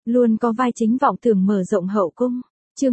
Luôn có vai chính vọng tưởng mở rộng hậu cung. Chương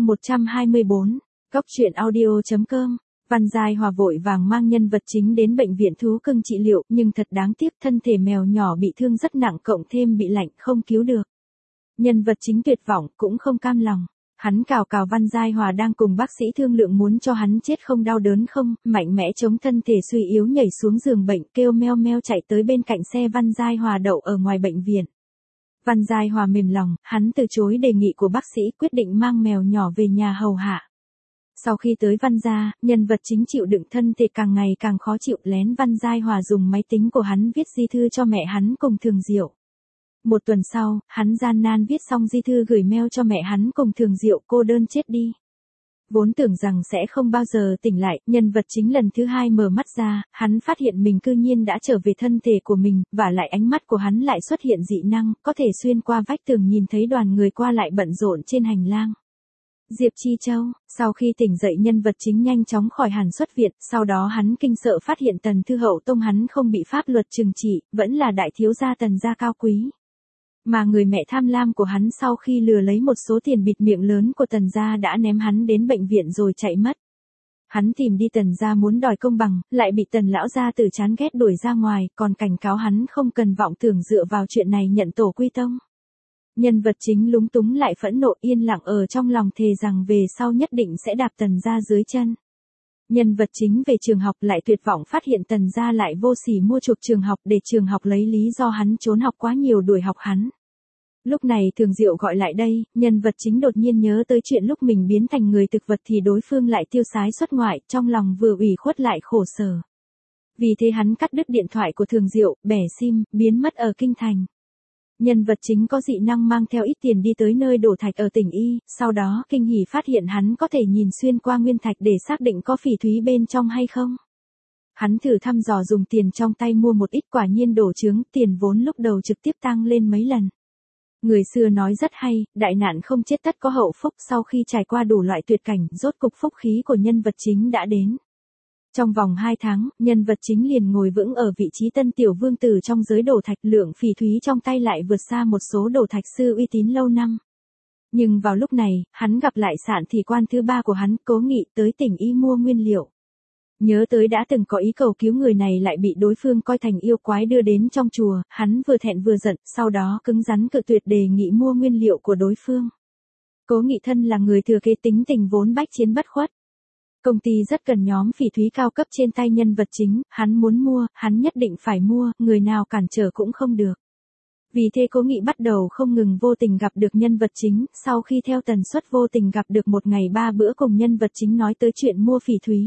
124. Góc truyện audio.com. Văn Giai Hòa vội vàng mang nhân vật chính đến bệnh viện thú cưng trị liệu, nhưng thật đáng tiếc thân thể mèo nhỏ bị thương rất nặng cộng thêm bị lạnh không cứu được. Nhân vật chính tuyệt vọng cũng không cam lòng. Hắn cào cào Văn Giai Hòa đang cùng bác sĩ thương lượng muốn cho hắn chết không đau đớn không, mạnh mẽ chống thân thể suy yếu nhảy xuống giường bệnh kêu meo meo chạy tới bên cạnh xe Văn Giai Hòa đậu ở ngoài bệnh viện. Văn Giai Hòa mềm lòng, hắn từ chối đề nghị của bác sĩ quyết định mang mèo nhỏ về nhà hầu hạ. Sau khi tới Văn gia, nhân vật chính chịu đựng thân thể càng ngày càng khó chịu lén Văn Giai Hòa dùng máy tính của hắn viết di thư cho mẹ hắn cùng Thường Diệu. Một tuần sau, hắn gian nan viết xong di thư gửi mail cho mẹ hắn cùng Thường Diệu cô đơn chết đi. Vốn tưởng rằng sẽ không bao giờ tỉnh lại, nhân vật chính lần thứ hai mở mắt ra, hắn phát hiện mình cư nhiên đã trở về thân thể của mình, và lại ánh mắt của hắn lại xuất hiện dị năng, có thể xuyên qua vách tường nhìn thấy đoàn người qua lại bận rộn trên hành lang. Diệp Chi Châu, sau khi tỉnh dậy nhân vật chính nhanh chóng khỏi hẳn xuất viện, sau đó hắn kinh sợ phát hiện Tần Thư Hậu Tông hắn không bị pháp luật trừng trị, vẫn là đại thiếu gia Tần gia cao quý. Mà người mẹ tham lam của hắn sau khi lừa lấy một số tiền bịt miệng lớn của Tần gia đã ném hắn đến bệnh viện rồi chạy mất. Hắn tìm đi Tần gia muốn đòi công bằng, lại bị Tần lão gia tử chán ghét đuổi ra ngoài, còn cảnh cáo hắn không cần vọng tưởng dựa vào chuyện này nhận tổ quy tông. Nhân vật chính lúng túng lại phẫn nộ yên lặng ở trong lòng thề rằng về sau nhất định sẽ đạp Tần gia dưới chân. Nhân vật chính về trường học lại tuyệt vọng phát hiện Tần gia lại vô sỉ mua chuộc trường học để trường học lấy lý do hắn trốn học quá nhiều đuổi học hắn. Lúc này Thường Diệu gọi lại đây, nhân vật chính đột nhiên nhớ tới chuyện lúc mình biến thành người thực vật thì đối phương lại tiêu sái xuất ngoại, trong lòng vừa ủy khuất lại khổ sở. Vì thế hắn cắt đứt điện thoại của Thường Diệu, bẻ sim, biến mất ở kinh thành. Nhân vật chính có dị năng mang theo ít tiền đi tới nơi đổ thạch ở tỉnh Y, sau đó kinh hỉ phát hiện hắn có thể nhìn xuyên qua nguyên thạch để xác định có phỉ thúy bên trong hay không. Hắn thử thăm dò dùng tiền trong tay mua một ít quả nhiên đổ trướng, tiền vốn lúc đầu trực tiếp tăng lên mấy lần. Người xưa nói rất hay, đại nạn không chết tất có hậu phúc, sau khi trải qua đủ loại tuyệt cảnh, rốt cục phúc khí của nhân vật chính đã đến. Trong vòng 2 tháng, nhân vật chính liền ngồi vững ở vị trí tân tiểu vương tử trong giới đổ thạch, lượng phỉ thúy trong tay lại vượt xa một số đổ thạch sư uy tín lâu năm. Nhưng vào lúc này, hắn gặp lại sạn thị quan thứ ba của hắn, Cố Nghị, tới tỉnh Y mua nguyên liệu. Nhớ tới đã từng có ý cầu cứu người này lại bị đối phương coi thành yêu quái đưa đến trong chùa, hắn vừa thẹn vừa giận, sau đó cứng rắn cự tuyệt đề nghị mua nguyên liệu của đối phương. Cố Nghị thân là người thừa kế tính tình vốn bách chiến bất khuất. Công ty rất cần nhóm phỉ thúy cao cấp trên tay nhân vật chính, hắn muốn mua, hắn nhất định phải mua, người nào cản trở cũng không được. Vì thế Cố Nghị bắt đầu không ngừng vô tình gặp được nhân vật chính, sau khi theo tần suất vô tình gặp được một ngày 3 bữa cùng nhân vật chính nói tới chuyện mua phỉ thúy.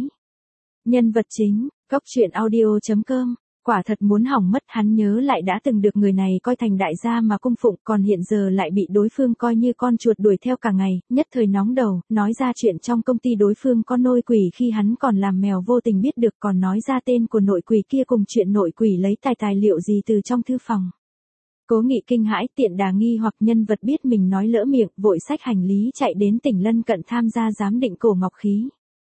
Nhân vật chính, góc truyện audio.com, quả thật muốn hỏng mất, hắn nhớ lại đã từng được người này coi thành đại gia mà cung phụng, còn hiện giờ lại bị đối phương coi như con chuột đuổi theo cả ngày, nhất thời nóng đầu, nói ra chuyện trong công ty đối phương có nội quỷ khi hắn còn làm mèo vô tình biết được, còn nói ra tên của nội quỷ kia cùng chuyện nội quỷ lấy tài liệu gì từ trong thư phòng. Cố Nghị kinh hãi, tiện đà nghi hoặc nhân vật biết mình nói lỡ miệng, vội xách hành lý chạy đến tỉnh lân cận tham gia giám định cổ ngọc khí.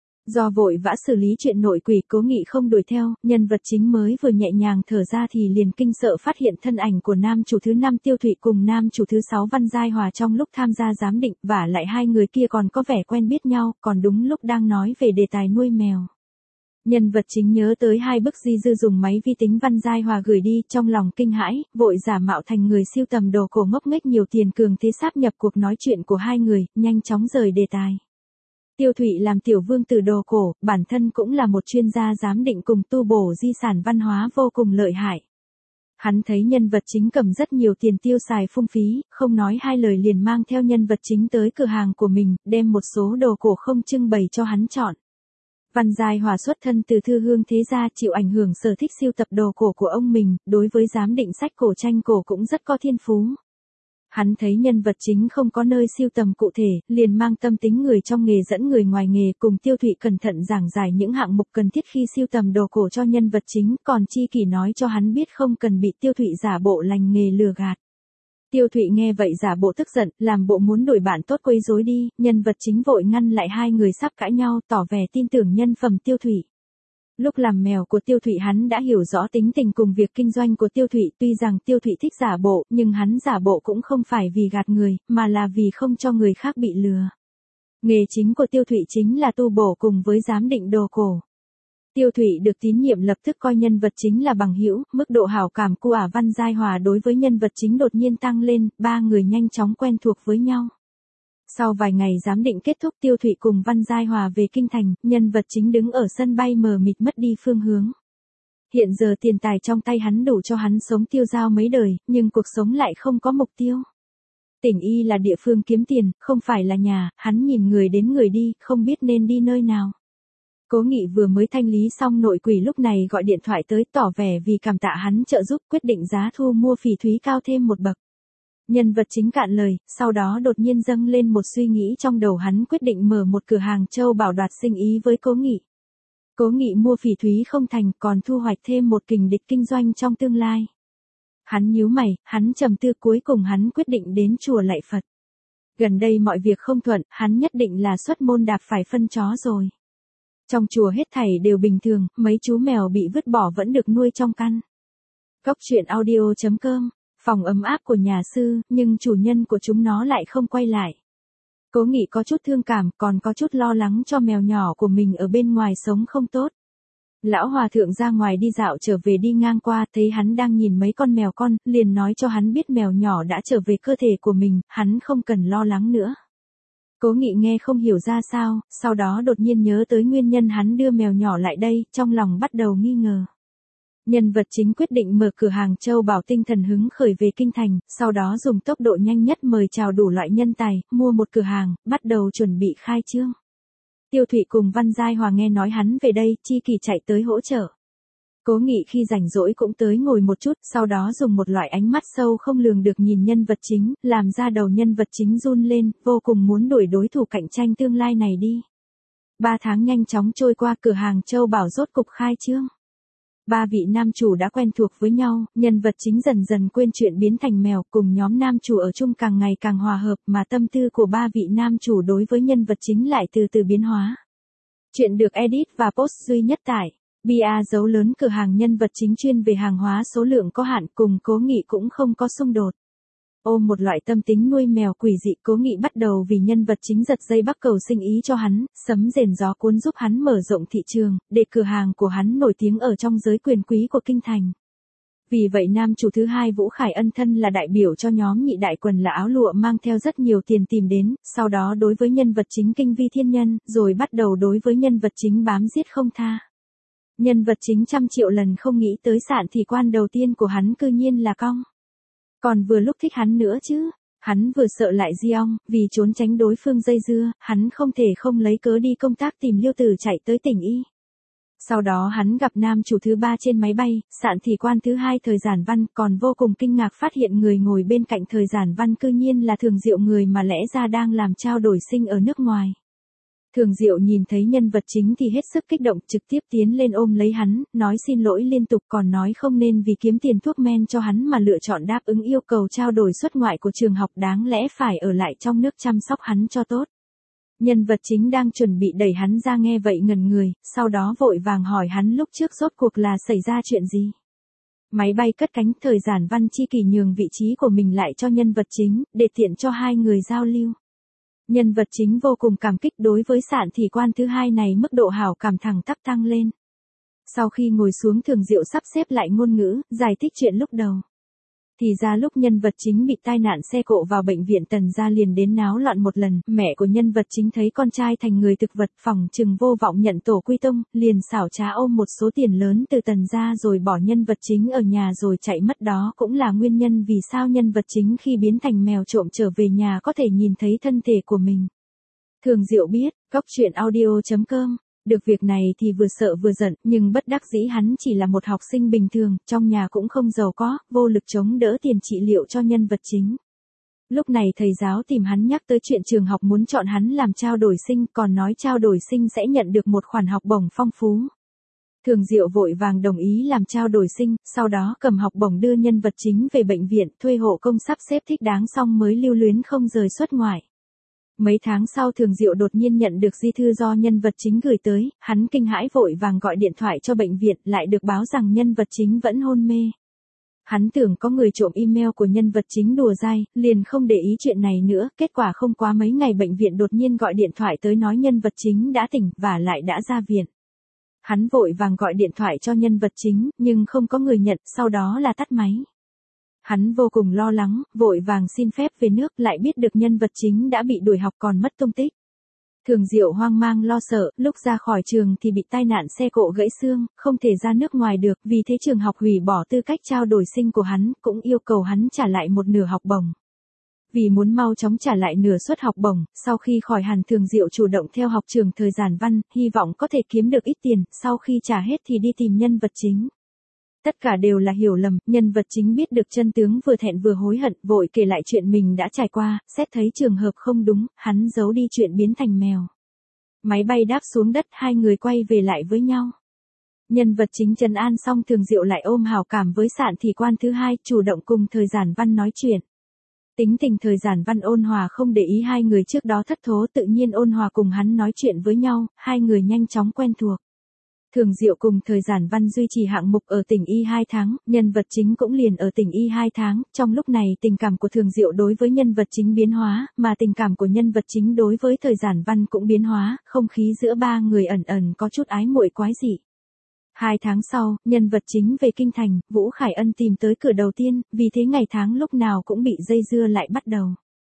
Do vội vã xử lý chuyện nội quỷ, Cố Nghị không đuổi theo, nhân vật chính mới vừa nhẹ nhàng thở ra thì liền kinh sợ phát hiện thân ảnh của nam chủ thứ 5 Tiêu Thụy cùng nam chủ thứ 6 Văn Giai Hòa trong lúc tham gia giám định, và lại hai người kia còn có vẻ quen biết nhau, còn đúng lúc đang nói về đề tài nuôi mèo. Nhân vật chính nhớ tới 2 bức di dư dùng máy vi tính Văn Giai Hòa gửi đi, trong lòng kinh hãi, vội giả mạo thành người sưu tầm đồ cổ ngốc nghếch nhiều tiền cường thế sáp nhập cuộc nói chuyện của hai người, nhanh chóng rời đề tài. Tiêu Thụy làm tiểu vương tử đồ cổ, bản thân cũng là một chuyên gia giám định cùng tu bổ di sản văn hóa vô cùng lợi hại. Hắn thấy nhân vật chính cầm rất nhiều tiền tiêu xài phung phí, không nói hai lời liền mang theo nhân vật chính tới cửa hàng của mình, đem một số đồ cổ không trưng bày cho hắn chọn. Văn Giai Hòa xuất thân từ thư hương thế gia, chịu ảnh hưởng sở thích sưu tập đồ cổ của ông mình, đối với giám định sách cổ tranh cổ cũng rất có thiên phú. Hắn thấy nhân vật chính không có nơi sưu tầm cụ thể, liền mang tâm tính người trong nghề dẫn người ngoài nghề cùng Tiêu Thụy cẩn thận giảng giải những hạng mục cần thiết khi sưu tầm đồ cổ cho nhân vật chính, còn chi kỷ nói cho hắn biết không cần bị Tiêu Thụy giả bộ lành nghề lừa gạt. Tiêu Thụy nghe vậy giả bộ tức giận, làm bộ muốn đuổi bạn tốt quấy rối đi, nhân vật chính vội ngăn lại hai người sắp cãi nhau, tỏ vẻ tin tưởng nhân phẩm Tiêu Thụy. Lúc làm mèo của Tiêu Thụy hắn đã hiểu rõ tính tình cùng việc kinh doanh của Tiêu Thụy, tuy rằng Tiêu Thụy thích giả bộ, nhưng hắn giả bộ cũng không phải vì gạt người, mà là vì không cho người khác bị lừa. Nghề chính của Tiêu Thụy chính là tu bổ cùng với giám định đồ cổ. Tiêu Thụy được tín nhiệm lập tức coi nhân vật chính là bằng hữu, mức độ hảo cảm của Văn Giai Hòa đối với nhân vật chính đột nhiên tăng lên, ba người nhanh chóng quen thuộc với nhau. Sau vài ngày giám định kết thúc, Tiêu Thụy cùng Văn Giai Hòa về kinh thành, nhân vật chính đứng ở sân bay mờ mịt mất đi phương hướng. Hiện giờ tiền tài trong tay hắn đủ cho hắn sống tiêu dao mấy đời, nhưng cuộc sống lại không có mục tiêu. Tỉnh Y là địa phương kiếm tiền, không phải là nhà, hắn nhìn người đến người đi, không biết nên đi nơi nào. Cố Nghị vừa mới thanh lý xong nội quỷ lúc này gọi điện thoại tới tỏ vẻ vì cảm tạ hắn trợ giúp, quyết định giá thu mua phỉ thúy cao thêm một bậc. Nhân vật chính cạn lời, sau đó đột nhiên dâng lên một suy nghĩ trong đầu hắn, quyết định mở một cửa hàng châu bảo đoạt sinh ý với Cố Nghị. Cố Nghị mua phỉ thúy không thành, còn thu hoạch thêm một kình địch kinh doanh trong tương lai. Hắn nhíu mày, hắn trầm tư, cuối cùng hắn quyết định đến chùa lạy Phật. Gần đây mọi việc không thuận, hắn nhất định là xuất môn đạp phải phân chó rồi. Trong chùa hết thảy đều bình thường, mấy chú mèo bị vứt bỏ vẫn được nuôi trong căn. Góc truyện audio.com, phòng ấm áp của nhà sư, nhưng chủ nhân của chúng nó lại không quay lại. Cố Nghị có chút thương cảm, còn có chút lo lắng cho mèo nhỏ của mình ở bên ngoài sống không tốt. Lão hòa thượng ra ngoài đi dạo trở về đi ngang qua, thấy hắn đang nhìn mấy con mèo con, liền nói cho hắn biết mèo nhỏ đã trở về cơ thể của mình, hắn không cần lo lắng nữa. Cố Nghị nghe không hiểu ra sao, sau đó đột nhiên nhớ tới nguyên nhân hắn đưa mèo nhỏ lại đây, trong lòng bắt đầu nghi ngờ. Nhân vật chính quyết định mở cửa hàng châu bảo, tinh thần hứng khởi về kinh thành, sau đó dùng tốc độ nhanh nhất mời chào đủ loại nhân tài, mua một cửa hàng, bắt đầu chuẩn bị khai trương. Tiêu Thụy cùng Văn Giai Hòa nghe nói hắn về đây, chi kỳ chạy tới hỗ trợ. Cố Nghị khi rảnh rỗi cũng tới ngồi một chút, sau đó dùng một loại ánh mắt sâu không lường được nhìn nhân vật chính, làm ra đầu nhân vật chính run lên, vô cùng muốn đuổi đối thủ cạnh tranh tương lai này đi. 3 tháng nhanh chóng trôi qua, cửa hàng châu bảo rốt cục khai trương. 3 vị nam chủ đã quen thuộc với nhau, nhân vật chính dần dần quên chuyện biến thành mèo, cùng nhóm nam chủ ở chung càng ngày càng hòa hợp, mà tâm tư của 3 vị nam chủ đối với nhân vật chính lại từ từ biến hóa. Chuyện được edit và post duy nhất tại bia dấu lớn. Cửa hàng nhân vật chính chuyên về hàng hóa số lượng có hạn, cùng Cố Nghị cũng không có xung đột. Ôm một loại tâm tính nuôi mèo quỷ dị, Cố Nghị bắt đầu vì nhân vật chính giật dây bắt cầu sinh ý cho hắn, sấm rền gió cuốn giúp hắn mở rộng thị trường, để cửa hàng của hắn nổi tiếng ở trong giới quyền quý của kinh thành. Vì vậy nam chủ thứ hai Vũ Khải Ân thân là đại biểu cho nhóm nhị đại quần là áo lụa mang theo rất nhiều tiền tìm đến, sau đó đối với nhân vật chính kinh vi thiên nhân, rồi bắt đầu đối với nhân vật chính bám giết không tha. Nhân vật chính trăm triệu lần không nghĩ tới sạn thì quan đầu tiên của hắn cư nhiên là Cong. Còn vừa lúc thích hắn nữa chứ. Hắn vừa sợ lại Diong, vì trốn tránh đối phương dây dưa, hắn không thể không lấy cớ đi công tác tìm Liêu Tử chạy tới tỉnh Y. Sau đó hắn gặp nam chủ thứ 3 trên máy bay, sạn thì quan thứ 2 Thời Giản Văn, còn vô cùng kinh ngạc phát hiện người ngồi bên cạnh Thời Giản Văn cư nhiên là Thường Diệu, người mà lẽ ra đang làm trao đổi sinh ở nước ngoài. Thường Diệu nhìn thấy nhân vật chính thì hết sức kích động, trực tiếp tiến lên ôm lấy hắn, nói xin lỗi liên tục, còn nói không nên vì kiếm tiền thuốc men cho hắn mà lựa chọn đáp ứng yêu cầu trao đổi xuất ngoại của trường học, đáng lẽ phải ở lại trong nước chăm sóc hắn cho tốt. Nhân vật chính đang chuẩn bị đẩy hắn ra nghe vậy ngẩn người, sau đó vội vàng hỏi hắn lúc trước rốt cuộc là xảy ra chuyện gì. Máy bay cất cánh, Thời Giản Văn chi kỷ nhường vị trí của mình lại cho nhân vật chính, để tiện cho hai người giao lưu. Nhân vật chính vô cùng cảm kích, đối với sạn thì quan thứ 2 này mức độ hảo cảm thẳng tắp tăng lên. Sau khi ngồi xuống, Thường Diệu sắp xếp lại ngôn ngữ, giải thích chuyện lúc đầu. Thì ra lúc nhân vật chính bị tai nạn xe cộ vào bệnh viện, Tần gia liền đến náo loạn một lần, mẹ của nhân vật chính thấy con trai thành người thực vật, phỏng chừng vô vọng nhận tổ quy tông, liền xảo trá ôm một số tiền lớn từ Tần gia rồi bỏ nhân vật chính ở nhà rồi chạy mất, đó cũng là nguyên nhân vì sao nhân vật chính khi biến thành mèo trộm trở về nhà có thể nhìn thấy thân thể của mình. Thường Diệu biết, góc truyện audio.com. Được việc này thì vừa sợ vừa giận, nhưng bất đắc dĩ hắn chỉ là một học sinh bình thường, trong nhà cũng không giàu có, vô lực chống đỡ tiền trị liệu cho nhân vật chính. Lúc này thầy giáo tìm hắn nhắc tới chuyện trường học muốn chọn hắn làm trao đổi sinh, còn nói trao đổi sinh sẽ nhận được một khoản học bổng phong phú. Thường Diệu vội vàng đồng ý làm trao đổi sinh, sau đó cầm học bổng đưa nhân vật chính về bệnh viện, thuê hộ công sắp xếp thích đáng xong mới lưu luyến không rời xuất ngoại. Mấy tháng sau Thường Diệu đột nhiên nhận được di thư do nhân vật chính gửi tới, hắn kinh hãi vội vàng gọi điện thoại cho bệnh viện, lại được báo rằng nhân vật chính vẫn hôn mê. Hắn tưởng có người trộm email của nhân vật chính đùa dai, liền không để ý chuyện này nữa, kết quả không quá mấy ngày bệnh viện đột nhiên gọi điện thoại tới nói nhân vật chính đã tỉnh và lại đã ra viện. Hắn vội vàng gọi điện thoại cho nhân vật chính, nhưng không có người nhận, sau đó là tắt máy. Hắn vô cùng lo lắng, vội vàng xin phép về nước, lại biết được nhân vật chính đã bị đuổi học còn mất tung tích. Thường Diệu hoang mang lo sợ, lúc ra khỏi trường thì bị tai nạn xe cộ gãy xương, không thể ra nước ngoài được, vì thế trường học hủy bỏ tư cách trao đổi sinh của hắn, cũng yêu cầu hắn trả lại một nửa học bổng. Vì muốn mau chóng trả lại nửa suất học bổng, sau khi khỏi hẳn Thường Diệu chủ động theo học trường thời giản văn, hy vọng có thể kiếm được ít tiền, sau khi trả hết thì đi tìm nhân vật chính. Tất cả đều là hiểu lầm, nhân vật chính biết được chân tướng vừa thẹn vừa hối hận, vội kể lại chuyện mình đã trải qua, xét thấy trường hợp không đúng, hắn giấu đi chuyện biến thành mèo. Máy bay đáp xuống đất, hai người quay về lại với nhau. Nhân vật chính trấn an xong Thường Diệu lại ôm hảo cảm với Sạn Thì Quan thứ hai, chủ động cùng thời giản văn nói chuyện. Tính tình thời giản văn ôn hòa không để ý hai người trước đó thất thố, tự nhiên ôn hòa cùng hắn nói chuyện với nhau, hai người nhanh chóng quen thuộc. Thường Diệu cùng thời giản văn duy trì hạng mục ở tỉnh Y 2 tháng, nhân vật chính cũng liền ở tỉnh Y 2 tháng, trong lúc này tình cảm của Thường Diệu đối với nhân vật chính biến hóa, mà tình cảm của nhân vật chính đối với thời giản văn cũng biến hóa, không khí giữa ba người ẩn ẩn có chút ái muội quái dị. 2 tháng sau, nhân vật chính về kinh thành, Vũ Khải Ân tìm tới cửa đầu tiên, vì thế ngày tháng lúc nào cũng bị dây dưa lại bắt đầu.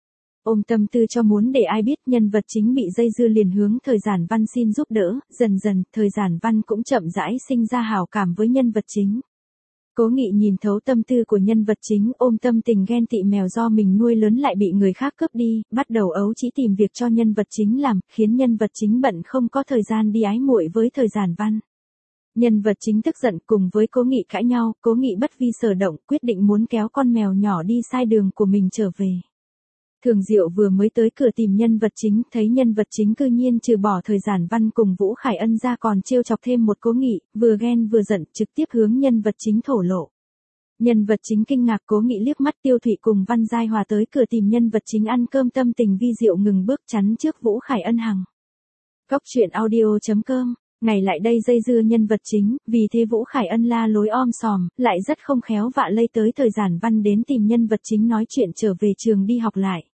Ôm tâm tư cho muốn để ai biết nhân vật chính bị dây dưa liền hướng thời giản văn xin giúp đỡ, dần dần, thời giản văn cũng chậm rãi sinh ra hảo cảm với nhân vật chính. Cố Nghị nhìn thấu tâm tư của nhân vật chính, ôm tâm tình ghen tị mèo do mình nuôi lớn lại bị người khác cướp đi, bắt đầu ấu trĩ tìm việc cho nhân vật chính làm, khiến nhân vật chính bận không có thời gian đi ái muội với thời giản văn. Nhân vật chính tức giận cùng với Cố Nghị cãi nhau, Cố Nghị bất vi sở động, quyết định muốn kéo con mèo nhỏ đi sai đường của mình trở về. Thường Diệu vừa mới tới cửa tìm nhân vật chính, thấy nhân vật chính cư nhiên trừ bỏ thời giản văn cùng Vũ Khải Ân ra còn trêu chọc thêm một Cố Nghị, vừa ghen vừa giận, trực tiếp hướng nhân vật chính thổ lộ. Nhân vật chính kinh ngạc, Cố Nghị liếc mắt Tiêu Thụy cùng Văn Giai Hòa tới cửa tìm nhân vật chính ăn cơm, tâm tình vi diệu ngừng bước chắn trước Vũ Khải Ân hằng. Góc truyện audio.com. Ngày lại đây dây dưa nhân vật chính, vì thế Vũ Khải Ân la lối om sòm, lại rất không khéo vạ lây tới thời giản văn đến tìm nhân vật chính nói chuyện trở về trường đi học lại.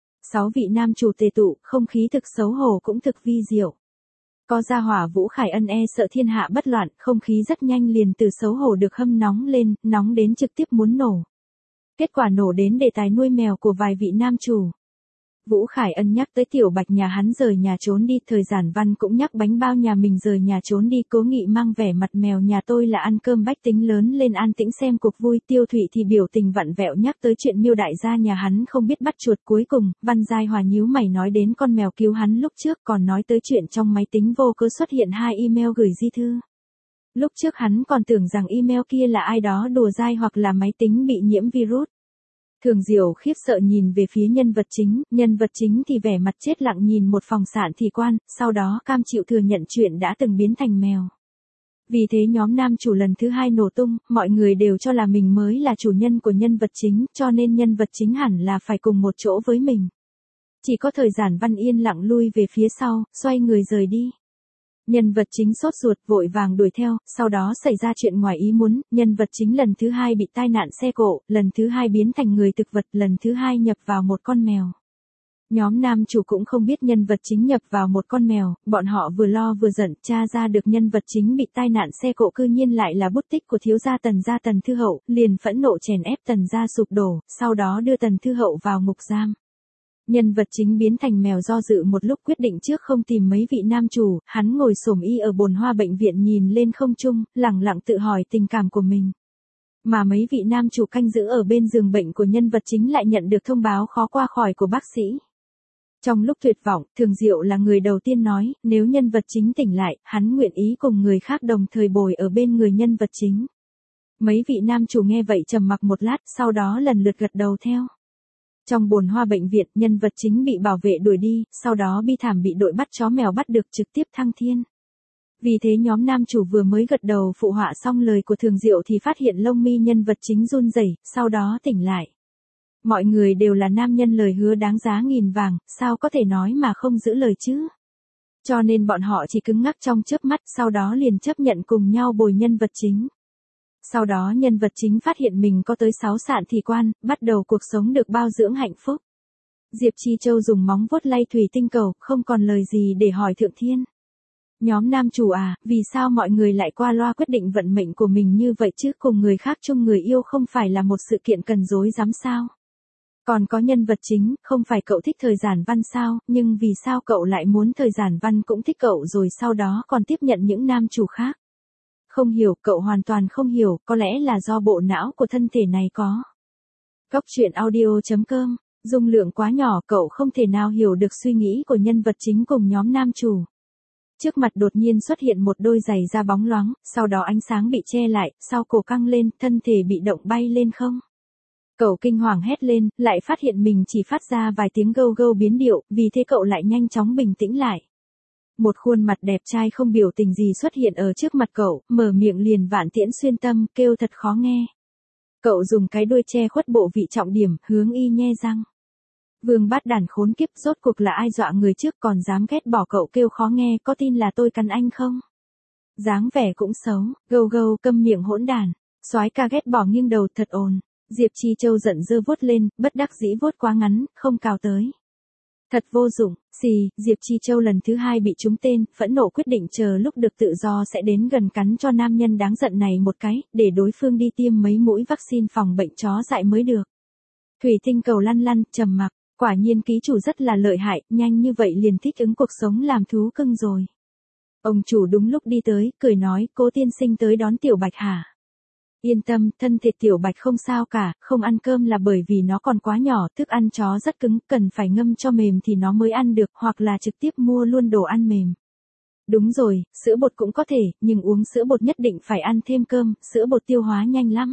6 vị nam chủ tề tụ, không khí thực xấu hổ cũng thực vi diệu. Có gia hỏa Vũ Khải Ân e sợ thiên hạ bất loạn, không khí rất nhanh liền từ xấu hổ được hâm nóng lên, nóng đến trực tiếp muốn nổ. Kết quả nổ đến đề tài nuôi mèo của vài vị nam chủ. Vũ Khải Ân nhắc tới Tiểu Bạch nhà hắn rời nhà trốn đi, thời giản văn cũng nhắc bánh bao nhà mình rời nhà trốn đi, Cố Nghị mang vẻ mặt mèo nhà tôi là ăn cơm bách tính lớn lên an tĩnh xem cuộc vui, Tiêu Thụy thì biểu tình vặn vẹo nhắc tới chuyện Miêu đại gia nhà hắn không biết bắt chuột, cuối cùng, Văn Giai Hòa nhíu mày nói đến con mèo cứu hắn lúc trước, còn nói tới chuyện trong máy tính vô cớ xuất hiện 2 email gửi di thư. Lúc trước hắn còn tưởng rằng email kia là ai đó đùa dai hoặc là máy tính bị nhiễm virus. Thường Diệu khiếp sợ nhìn về phía nhân vật chính thì vẻ mặt chết lặng nhìn một phòng Sạn Thì Quan, sau đó cam chịu thừa nhận chuyện đã từng biến thành mèo. Vì thế nhóm nam chủ lần thứ 2 nổ tung, mọi người đều cho là mình mới là chủ nhân của nhân vật chính, cho nên nhân vật chính hẳn là phải cùng một chỗ với mình. Chỉ có thời giản văn yên lặng lui về phía sau, xoay người rời đi. Nhân vật chính sốt ruột vội vàng đuổi theo, sau đó xảy ra chuyện ngoài ý muốn, nhân vật chính lần thứ 2 bị tai nạn xe cộ, lần thứ 2 biến thành người thực vật, lần thứ 2 nhập vào một con mèo. Nhóm nam chủ cũng không biết nhân vật chính nhập vào một con mèo, bọn họ vừa lo vừa giận, tra ra được nhân vật chính bị tai nạn xe cộ cư nhiên lại là bút tích của thiếu gia Tần Thư Hậu, liền phẫn nộ chèn ép Tần gia sụp đổ, sau đó đưa Tần Thư Hậu vào ngục giam. Nhân vật chính biến thành mèo do dự một lúc quyết định trước không tìm mấy vị nam chủ, hắn ngồi xổm y ở bồn hoa bệnh viện nhìn lên không trung, lẳng lặng tự hỏi tình cảm của mình. Mà mấy vị nam chủ canh giữ ở bên giường bệnh của nhân vật chính lại nhận được thông báo khó qua khỏi của bác sĩ. Trong lúc tuyệt vọng, Thường Diệu là người đầu tiên nói, nếu nhân vật chính tỉnh lại, hắn nguyện ý cùng người khác đồng thời bồi ở bên người nhân vật chính. Mấy vị nam chủ nghe vậy trầm mặc một lát, sau đó lần lượt gật đầu theo. Trong bồn hoa bệnh viện, nhân vật chính bị bảo vệ đuổi đi, sau đó bi thảm bị đội bắt chó mèo bắt được trực tiếp thăng thiên. Vì thế nhóm nam chủ vừa mới gật đầu phụ họa xong lời của Thường Diệu thì phát hiện lông mi nhân vật chính run rẩy, sau đó tỉnh lại. Mọi người đều là nam nhân lời hứa đáng giá nghìn vàng, sao có thể nói mà không giữ lời chứ? Cho nên bọn họ chỉ cứng ngắc trong chớp mắt, sau đó liền chấp nhận cùng nhau bồi nhân vật chính. Sau đó nhân vật chính phát hiện mình có tới 6 sạn thì quan, bắt đầu cuộc sống được bao dưỡng hạnh phúc. Diệp Chi Châu dùng móng vuốt lay thủy tinh cầu, không còn lời gì để hỏi Thượng Thiên. Nhóm nam chủ à, vì sao mọi người lại qua loa quyết định vận mệnh của mình như vậy chứ, cùng người khác chung người yêu không phải là một sự kiện cần dối dám sao? Còn có nhân vật chính, không phải cậu thích thời giản văn sao, nhưng vì sao cậu lại muốn thời giản văn cũng thích cậu rồi sau đó còn tiếp nhận những nam chủ khác? Không hiểu, cậu hoàn toàn không hiểu, có lẽ là do bộ não của thân thể này có. Góc truyện audio.com, dung lượng quá nhỏ, cậu không thể nào hiểu được suy nghĩ của nhân vật chính cùng nhóm nam chủ. Trước mặt đột nhiên xuất hiện một đôi giày da bóng loáng, sau đó ánh sáng bị che lại, sau cổ căng lên, thân thể bị động bay lên không. Cậu kinh hoàng hét lên, lại phát hiện mình chỉ phát ra vài tiếng gâu gâu biến điệu, vì thế cậu lại nhanh chóng bình tĩnh lại. Một khuôn mặt đẹp trai không biểu tình gì xuất hiện ở trước mặt cậu, mở miệng liền vạn tiễn xuyên tâm, kêu thật khó nghe. Cậu dùng cái đuôi che khuất bộ vị trọng điểm, hướng y nhe răng. Vương bát đàn khốn kiếp, rốt cuộc là ai dọa người trước còn dám ghét bỏ cậu kêu khó nghe, có tin là tôi cắn anh không? Dáng vẻ cũng xấu, gâu gâu câm miệng hỗn đàn. Soái ca ghét bỏ nghiêng đầu thật ồn. Diệp Chi Châu giận dữ vuốt lên, bất đắc dĩ vuốt quá ngắn, không cào tới. Thật vô dụng, xì, Diệp Chi Châu lần thứ 2 bị trúng tên, phẫn nộ quyết định chờ lúc được tự do sẽ đến gần cắn cho nam nhân đáng giận này một cái, để đối phương đi tiêm mấy mũi vaccine phòng bệnh chó dại mới được. Thủy tinh cầu lăn lăn, trầm mặc, quả nhiên ký chủ rất là lợi hại, nhanh như vậy liền thích ứng cuộc sống làm thú cưng rồi. Ông chủ đúng lúc đi tới, cười nói, Cố tiên sinh tới đón Tiểu Bạch hả? Yên tâm, thân thể Tiểu Bạch không sao cả, không ăn cơm là bởi vì nó còn quá nhỏ, thức ăn chó rất cứng, cần phải ngâm cho mềm thì nó mới ăn được, hoặc là trực tiếp mua luôn đồ ăn mềm. Đúng rồi, sữa bột cũng có thể, nhưng uống sữa bột nhất định phải ăn thêm cơm, sữa bột tiêu hóa nhanh lắm.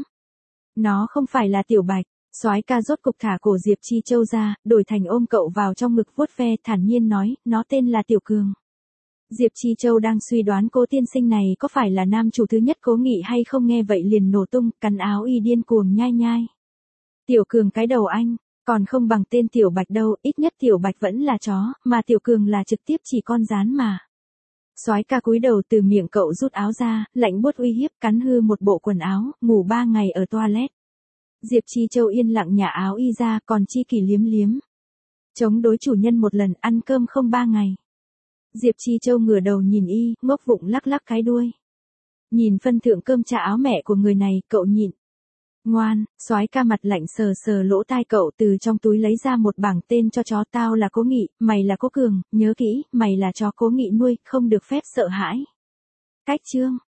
Nó không phải là Tiểu Bạch. Soái ca rốt cục thả cổ Diệp Chi Châu ra, đổi thành ôm cậu vào trong ngực vuốt ve, thản nhiên nói, nó tên là Tiểu Cường. Diệp Chi Châu đang suy đoán Cố tiên sinh này có phải là nam chủ thứ nhất Cố Nghị hay không, nghe vậy liền nổ tung, cắn áo y điên cuồng nhai nhai. Tiểu Cường cái đầu anh, còn không bằng tên Tiểu Bạch đâu, ít nhất Tiểu Bạch vẫn là chó, mà Tiểu Cường là trực tiếp chỉ con rán mà. Soái ca cúi đầu từ miệng cậu rút áo ra, lạnh buốt uy hiếp, cắn hư một bộ quần áo, ngủ 3 ngày ở toilet. Diệp Chi Châu yên lặng nhả áo y ra, còn Chi Kỳ liếm liếm. Chống đối chủ nhân một lần, ăn cơm không 3 ngày. Diệp Chi Châu ngửa đầu nhìn y, ngốc vụng lắc lắc cái đuôi. Nhìn phân thượng cơm trà áo mẹ của người này, cậu nhịn. Ngoan, soái ca mặt lạnh sờ sờ lỗ tai cậu, từ trong túi lấy ra một bảng tên cho chó, tao là Cố Nghị, mày là Cố Cường, nhớ kỹ, mày là chó Cố Nghị nuôi, không được phép sợ hãi. Cách chương.